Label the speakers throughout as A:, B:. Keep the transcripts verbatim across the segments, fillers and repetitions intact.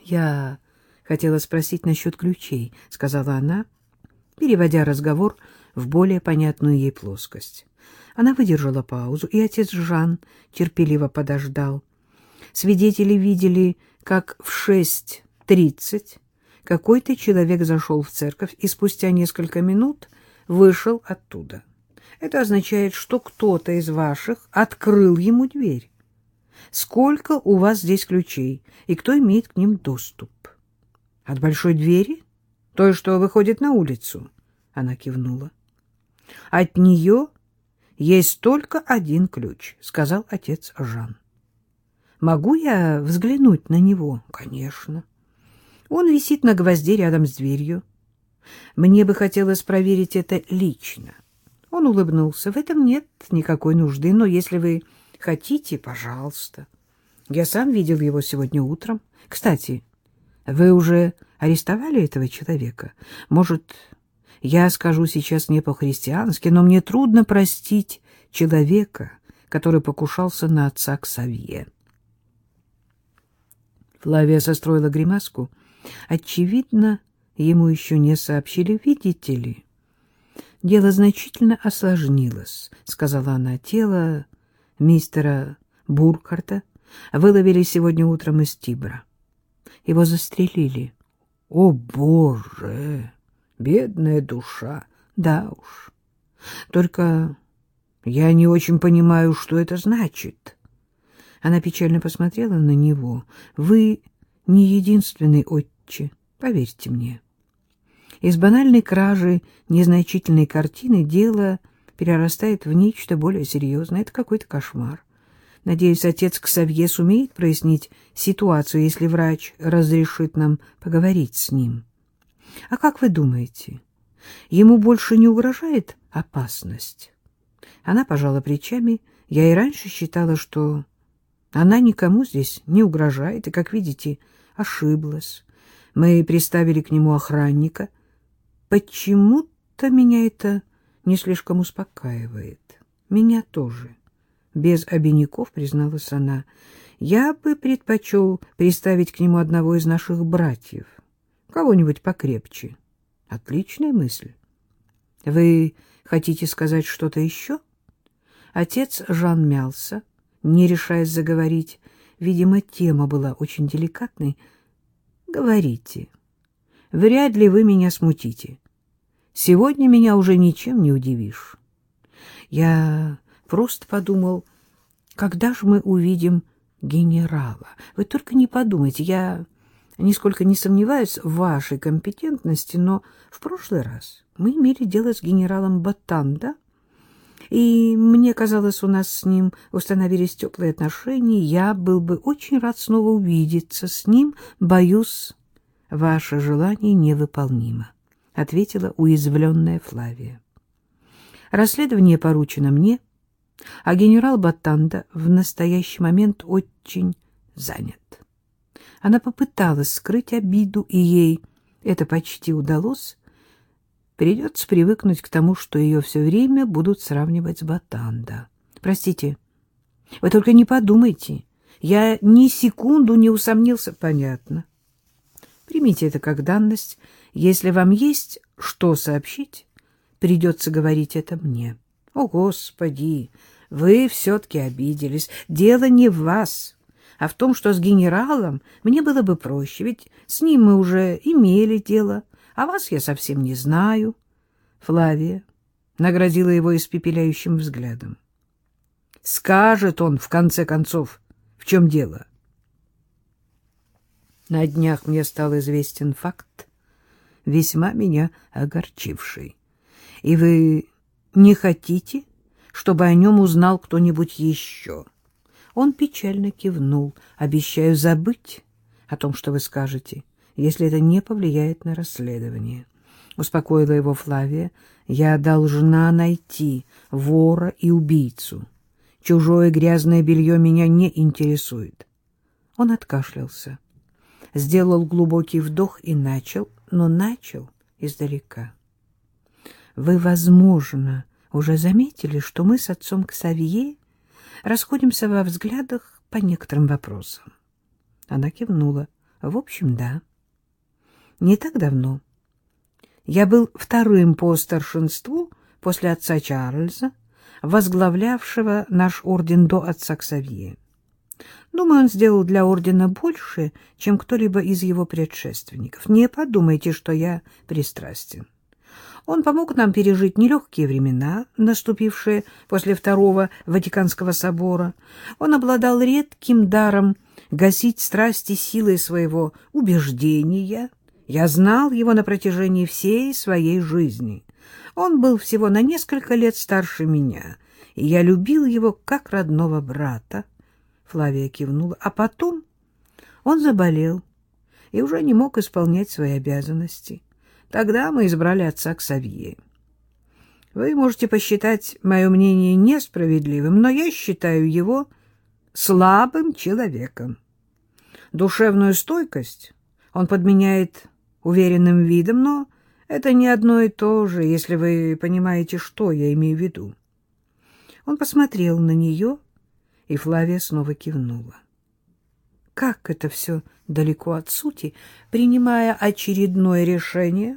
A: Я хотела спросить насчет ключей, — сказала она, переводя разговор в более понятную ей плоскость. Она выдержала паузу, и отец Жан терпеливо подождал. Свидетели видели, как в шесть тридцать какой-то человек зашел в церковь и спустя несколько минут вышел оттуда. Это означает, что кто-то из ваших открыл ему дверь. Сколько у вас здесь ключей, и кто имеет к ним доступ? От большой двери? Той, что выходит на улицу? Она кивнула. От нее есть только один ключ, сказал отец Жан. Могу я взглянуть на него? Конечно. Он висит на гвозде рядом с дверью. Мне бы хотелось проверить это лично. Он улыбнулся. В этом нет никакой нужды, но если вы хотите, пожалуйста. Я сам видел его сегодня утром. Кстати, вы уже арестовали этого человека? Может, я скажу сейчас не по-христиански, но мне трудно простить человека, который покушался на отца Ксавье. Флавия состроила гримаску. Очевидно, ему еще не сообщили. Видите ли, дело значительно осложнилось, — сказала она. Тело мистера Буркхарта выловили сегодня утром из Тибра. Его застрелили. О, Боже! Бедная душа! Да уж. Только я не очень понимаю, что это значит. Она печально посмотрела на него. Вы не единственный отче, поверьте мне. Из банальной кражи незначительной картины дело перерастает в нечто более серьезное. Это какой-то кошмар. Надеюсь, отец Ксавье сумеет прояснить ситуацию, если врач разрешит нам поговорить с ним. А как вы думаете, ему больше не угрожает опасность? Она пожала плечами. Я и раньше считала, что она никому здесь не угрожает, и, как видите, ошиблась. Мы приставили к нему охранника. Почему-то меня это не слишком успокаивает. Меня тоже. Без обиняков призналась она. Я бы предпочел приставить к нему одного из наших братьев. Кого-нибудь покрепче. Отличная мысль. Вы хотите сказать что-то еще? Отец Жан мялся, не решаясь заговорить. Видимо, тема была очень деликатной. Говорите. Вряд ли вы меня смутите. Сегодня меня уже ничем не удивишь. Я просто подумал, когда же мы увидим генерала? Вы только не подумайте, я нисколько не сомневаюсь в вашей компетентности, но в прошлый раз мы имели дело с генералом Батанда, и мне казалось, у нас с ним установились теплые отношения. Я был бы очень рад снова увидеться с ним. Боюсь, ваше желание невыполнимо, — ответила уязвленная Флавия. Расследование поручено мне, а генерал Батанда в настоящий момент очень занят. Она попыталась скрыть обиду, и ей это почти удалось. Придется привыкнуть к тому, что ее все время будут сравнивать с Батанда. Простите, вы только не подумайте. Я ни секунду не усомнился. Понятно. Примите это как данность. Если вам есть что сообщить, придется говорить это мне. О, Господи, вы все-таки обиделись. Дело не в вас, а в том, что с генералом мне было бы проще, ведь с ним мы уже имели дело. А вас я совсем не знаю. Флавия наградила его испепеляющим взглядом. Скажет он, в конце концов, в чем дело. На днях мне стал известен факт, весьма меня огорчивший. И вы не хотите, чтобы о нем узнал кто-нибудь еще? Он печально кивнул. Обещаю забыть о том, что вы скажете, если это не повлияет на расследование. Успокоила его Флавия. Я должна найти вора и убийцу. Чужое грязное белье меня не интересует. Он откашлялся, сделал глубокий вдох и начал, но начал издалека. Вы, возможно, уже заметили, что мы с отцом Ксавье расходимся во взглядах по некоторым вопросам. Она кивнула. В общем, да. Не так давно я был вторым по старшинству после отца Чарльза, возглавлявшего наш орден до отца Ксавье. Думаю, он сделал для ордена больше, чем кто-либо из его предшественников. Не подумайте, что я пристрастен. Он помог нам пережить нелегкие времена, наступившие после Второго Ватиканского собора. Он обладал редким даром гасить страсти силой своего убеждения. Я знал его на протяжении всей своей жизни. Он был всего на несколько лет старше меня, и я любил его как родного брата. Флавия кивнула. А потом он заболел и уже не мог исполнять свои обязанности. Тогда мы избрали отца Ксавье. Вы можете посчитать мое мнение несправедливым, но я считаю его слабым человеком. Душевную стойкость он подменяет уверенным видом, но это не одно и то же, если вы понимаете, что я имею в виду. Он посмотрел на нее, и Флавия снова кивнула. Как это все далеко от сути, принимая очередное решение,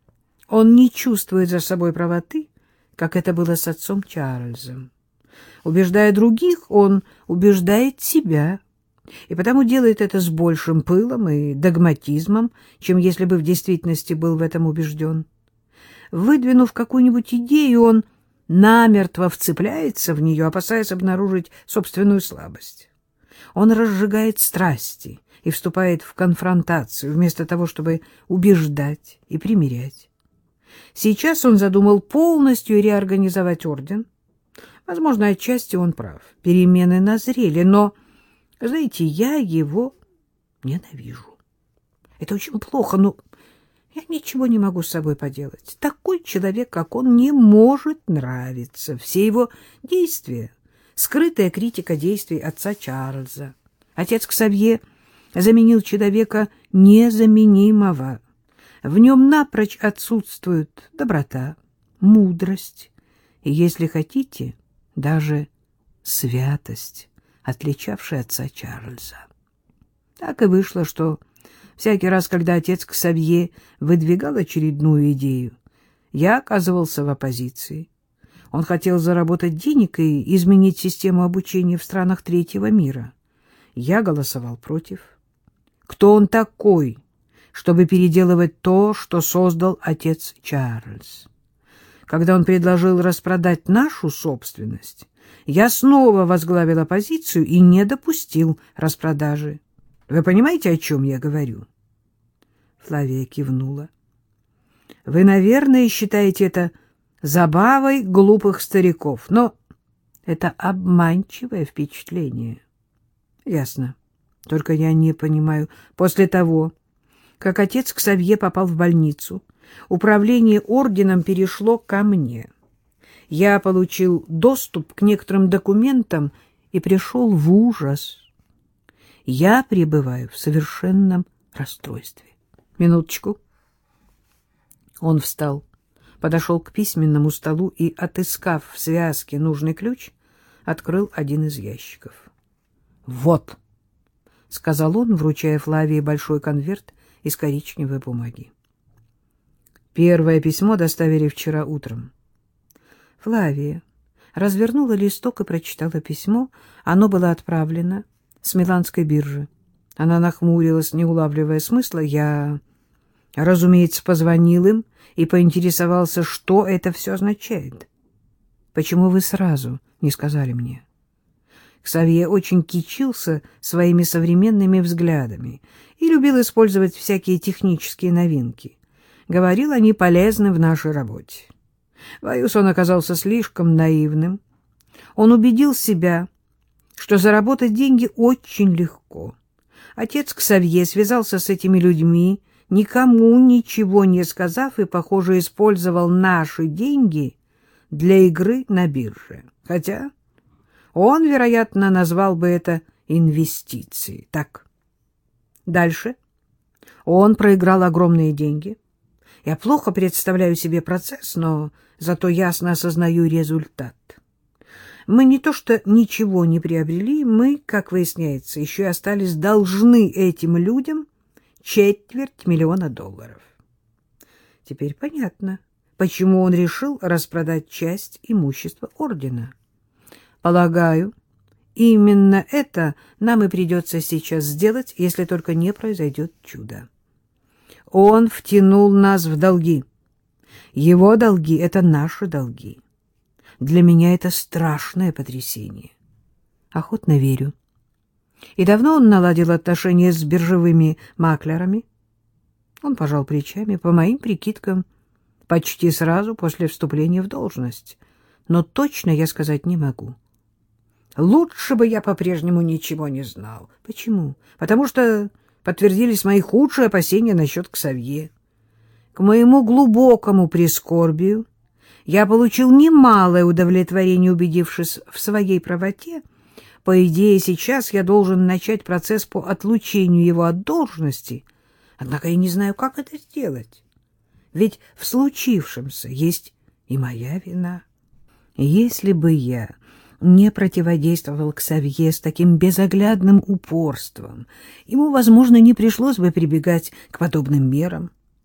A: он не чувствует за собой правоты, как это было с отцом Чарльзом. Убеждая других, он убеждает себя, и потому делает это с большим пылом и догматизмом, чем если бы в действительности был в этом убежден. Выдвинув какую-нибудь идею, он намертво вцепляется в нее, опасаясь обнаружить собственную слабость. Он разжигает страсти и вступает в конфронтацию, вместо того, чтобы убеждать и примирять. Сейчас он задумал полностью реорганизовать орден. Возможно, отчасти он прав. Перемены назрели, но, знаете, я его ненавижу. Это очень плохо, но я ничего не могу с собой поделать. Такой человек, как он, не может нравиться. Все его действия — скрытая критика действий отца Чарльза. Отец Ксавье заменил человека незаменимого. В нем напрочь отсутствует доброта, мудрость и, если хотите, даже святость, отличавшая отца Чарльза. Так и вышло, что всякий раз, когда отец Ксавье выдвигал очередную идею, я оказывался в оппозиции. Он хотел заработать денег и изменить систему обучения в странах третьего мира. Я голосовал против. Кто он такой, чтобы переделывать то, что создал отец Чарльз? Когда он предложил распродать нашу собственность, я снова возглавил оппозицию и не допустил распродажи. Вы понимаете, о чем я говорю? Флавия кивнула. Вы, наверное, считаете это забавой глупых стариков, но это обманчивое впечатление. Ясно. Только я не понимаю. После того, как отец Ксавье попал в больницу, управление орденом перешло ко мне. Я получил доступ к некоторым документам и пришел в ужас. Я пребываю в совершенном расстройстве. Минуточку. Он встал, подошел к письменному столу и, отыскав в связке нужный ключ, открыл один из ящиков. «Вот», — сказал он, вручая Флавии большой конверт из коричневой бумаги. «Первое письмо доставили вчера утром». Флавия развернула листок и прочитала письмо. Оно было отправлено с Миланской биржи. Она нахмурилась, не улавливая смысла. Я, разумеется, позвонил им и поинтересовался, что это все означает. «Почему вы сразу не сказали мне?» Ксавье очень кичился своими современными взглядами и любил использовать всякие технические новинки. Говорил, они полезны в нашей работе. Боюсь, он оказался слишком наивным. Он убедил себя, что заработать деньги очень легко. Отец Ксавье связался с этими людьми, никому ничего не сказав, и, похоже, использовал наши деньги для игры на бирже. Хотя он, вероятно, назвал бы это инвестицией. Так. Дальше. Он проиграл огромные деньги. Я плохо представляю себе процесс, но зато ясно осознаю результат. Мы не то что ничего не приобрели, мы, как выясняется, еще и остались должны этим людям Четверть миллиона долларов. Теперь понятно, почему он решил распродать часть имущества ордена. Полагаю, именно это нам и придется сейчас сделать, если только не произойдет чудо. Он втянул нас в долги. Его долги — это наши долги. Для меня это страшное потрясение. Охотно верю. И давно он наладил отношения с биржевыми маклерами? Он пожал плечами. По моим прикидкам, почти сразу после вступления в должность. Но точно я сказать не могу. Лучше бы я по-прежнему ничего не знал. Почему? Потому что подтвердились мои худшие опасения насчет Ксавье. К моему глубокому прискорбию я получил немалое удовлетворение, убедившись в своей правоте. По идее, сейчас я должен начать процесс по отлучению его от должности, однако я не знаю, как это сделать. Ведь в случившемся есть и моя вина. Если бы я не противодействовал Ксавье с таким безоглядным упорством, ему, возможно, не пришлось бы прибегать к подобным мерам.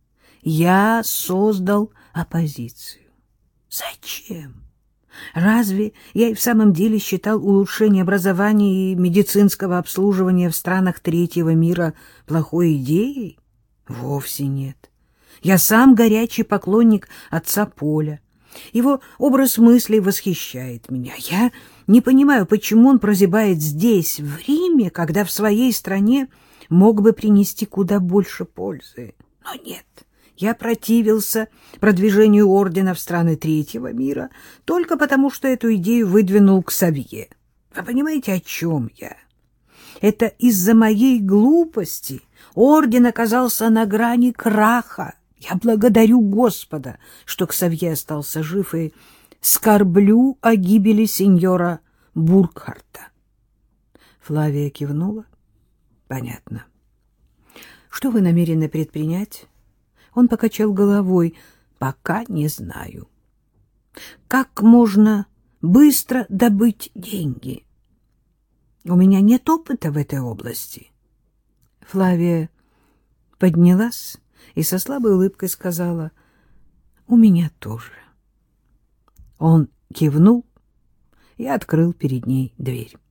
A: Я создал оппозицию. Зачем? Разве я и в самом деле считал улучшение образования и медицинского обслуживания в странах третьего мира плохой идеей? Вовсе нет. Я сам горячий поклонник отца Поля. Его образ мыслей восхищает меня. Я не понимаю, почему он прозябает здесь, в Риме, когда в своей стране мог бы принести куда больше пользы. Но нет. Я противился продвижению ордена в страны третьего мира только потому, что эту идею выдвинул Ксавье. Вы понимаете, о чем я? Это из-за моей глупости орден оказался на грани краха. Я благодарю Господа, что Ксавье остался жив, и скорблю о гибели сеньора Буркхарта. Флавия кивнула. Понятно. Что вы намерены предпринять? Он покачал головой. Пока не знаю. Как можно быстро добыть деньги? У меня нет опыта в этой области. Флавия поднялась и со слабой улыбкой сказала: у меня тоже. Он кивнул и открыл перед ней дверь.